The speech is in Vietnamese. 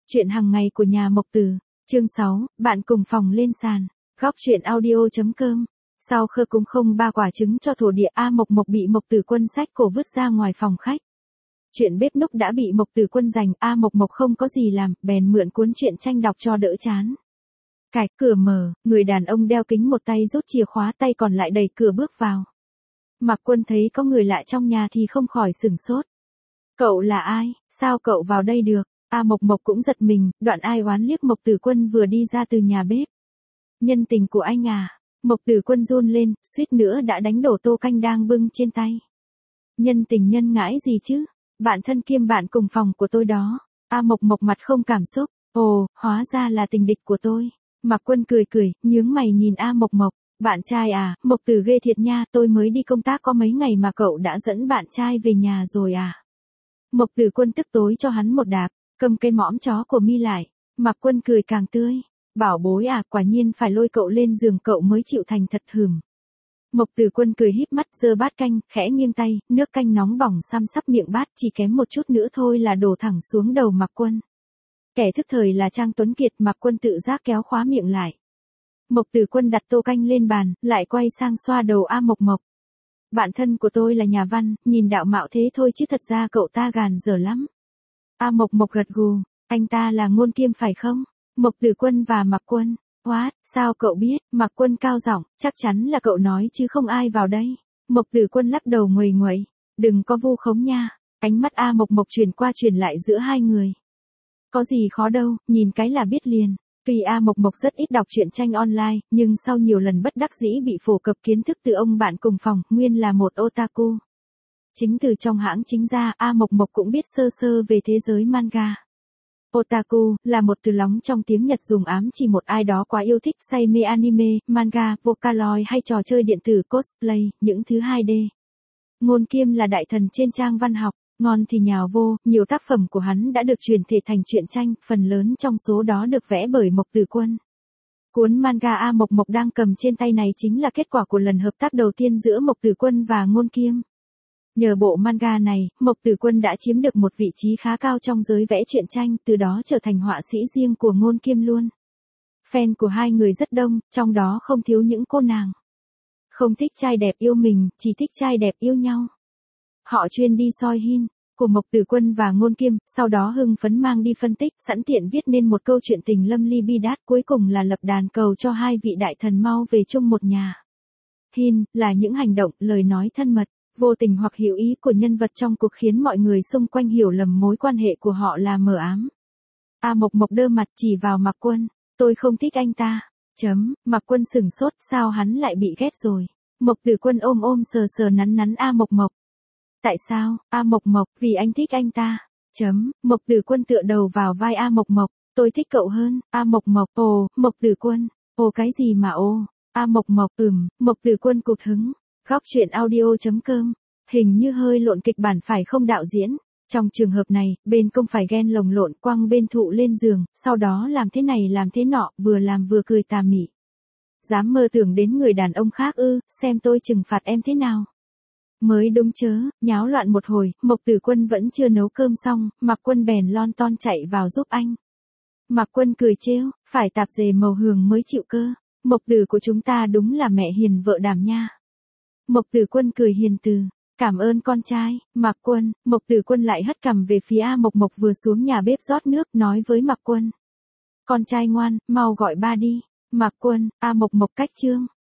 Chuyện hàng ngày của nhà Mộc Tử, chương 6, bạn cùng phòng lên sàn, góc chuyện audio.com. Sau khơ cúng không 3 quả trứng cho thổ địa, A Mộc Mộc bị Mộc Tử Quân xách cổ vứt ra ngoài phòng khách. Chuyện bếp núc đã bị Mộc Tử Quân giành, A Mộc Mộc không có gì làm, bèn mượn cuốn truyện tranh đọc cho đỡ chán. Cạch cửa mở, người đàn ông đeo kính một tay rút chìa khóa, tay còn lại đẩy cửa bước vào. Mạc Quân thấy có người lạ trong nhà thì không khỏi sửng sốt. Cậu là ai, sao cậu vào đây được? A Mộc Mộc cũng giật mình, đoạn ai oán liếc Mộc Tử Quân vừa đi ra từ nhà bếp. Nhân tình của anh à? Mộc Tử Quân run lên, suýt nữa đã đánh đổ tô canh đang bưng trên tay. Nhân tình nhân ngãi gì chứ? Bạn thân kiêm bạn cùng phòng của tôi đó. A Mộc Mộc mặt không cảm xúc. Ồ, hóa ra là tình địch của tôi. Mạc Quân cười cười, nhướng mày nhìn A Mộc Mộc. Bạn trai à, Mộc Tử ghê thiệt nha, tôi mới đi công tác có mấy ngày mà cậu đã dẫn bạn trai về nhà rồi à? Mộc Tử Quân tức tối cho hắn một đạp, cầm cây mõm chó của mi lại. Mạc Quân cười càng tươi. Bảo bối à, quả nhiên phải lôi cậu lên giường cậu mới chịu thành thật hửm. Mộc Tử Quân cười híp mắt, giơ bát canh, khẽ nghiêng tay, nước canh nóng bỏng xăm sắp miệng bát, chỉ kém một chút nữa thôi là đổ thẳng xuống đầu Mạc Quân. Kẻ thức thời là Trang Tuấn Kiệt, Mạc Quân tự giác kéo khóa miệng lại. Mộc Tử Quân đặt tô canh lên bàn, lại quay sang xoa đầu A Mộc Mộc. Bạn thân của tôi là nhà văn, nhìn đạo mạo thế thôi chứ thật ra cậu ta gàn dở lắm. A Mộc Mộc gật gù, anh ta là Ngôn Kiêm phải không? Mộc Tử Quân và Mạc Quân. What, sao cậu biết? Mạc Quân cao giọng, chắc chắn là cậu nói chứ không ai vào đây. Mộc Tử Quân lắc đầu nguầy nguậy, đừng có vu khống nha. Ánh mắt A Mộc Mộc chuyển qua chuyển lại giữa hai người. Có gì khó đâu, nhìn cái là biết liền. Tuy A Mộc Mộc rất ít đọc truyện tranh online, nhưng sau nhiều lần bất đắc dĩ bị phổ cập kiến thức từ ông bạn cùng phòng, nguyên là một otaku. Chính từ trong hãng chính ra, A Mộc Mộc cũng biết sơ sơ về thế giới manga. Otaku là một từ lóng trong tiếng Nhật dùng ám chỉ một ai đó quá yêu thích say mê anime, manga, Vocaloid hay trò chơi điện tử cosplay, những thứ 2D. Ngôn Kiêm là đại thần trên trang văn học, ngon thì nhào vô, nhiều tác phẩm của hắn đã được chuyển thể thành truyện tranh, phần lớn trong số đó được vẽ bởi Mộc Tử Quân. Cuốn manga A Mộc Mộc đang cầm trên tay này chính là kết quả của lần hợp tác đầu tiên giữa Mộc Tử Quân và Ngôn Kiêm. Nhờ bộ manga này, Mộc Tử Quân đã chiếm được một vị trí khá cao trong giới vẽ truyện tranh, từ đó trở thành họa sĩ riêng của Ngôn Kiêm luôn. Fan của hai người rất đông, trong đó không thiếu những cô nàng. Không thích trai đẹp yêu mình, chỉ thích trai đẹp yêu nhau. Họ chuyên đi soi hin của Mộc Tử Quân và Ngôn Kiêm, sau đó hưng phấn mang đi phân tích, sẵn tiện viết nên một câu chuyện tình lâm ly bi đát, cuối cùng là lập đàn cầu cho hai vị đại thần mau về chung một nhà. Hin là những hành động, lời nói thân mật, vô tình hoặc hữu ý của nhân vật trong cuộc khiến mọi người xung quanh hiểu lầm mối quan hệ của họ là mờ ám. A Mộc Mộc đơ mặt chỉ vào Mạc Quân, tôi không thích anh ta. Mạc Quân sửng sốt, sao hắn lại bị ghét rồi? Mộc Tử Quân ôm sờ sờ nắn nắn A Mộc Mộc. Tại sao? A Mộc Mộc, vì anh thích anh ta. Mộc Tử Quân tựa đầu vào vai A Mộc Mộc, tôi thích cậu hơn. A Mộc Mộc, ồ, Mộc Tử Quân, ồ cái gì mà ồ? A Mộc Mộc, Mộc Tử Quân cụt hứng. Góc chuyện audio.com, hình như hơi lộn kịch bản phải không đạo diễn? Trong trường hợp này, bên công phải ghen lồng lộn quăng bên thụ lên giường, sau đó làm thế này làm thế nọ, vừa làm vừa cười tà mị. Dám mơ tưởng đến người đàn ông khác ư, xem tôi trừng phạt em thế nào. Mới đúng chớ, nháo loạn một hồi, Mộc Tử Quân vẫn chưa nấu cơm xong, Mạc Quân bèn lon ton chạy vào giúp anh. Mạc Quân cười trêu, phải tạp dề màu hường mới chịu cơ. Mộc Tử của chúng ta đúng là mẹ hiền vợ đảm nha. Mộc Tử Quân cười hiền từ, cảm ơn con trai. Mạc Quân, Mộc Tử Quân lại hất cằm về phía A Mộc Mộc vừa xuống nhà bếp rót nước, nói với Mạc Quân. Con trai ngoan, mau gọi ba đi. Mạc Quân, A Mộc Mộc cách chương.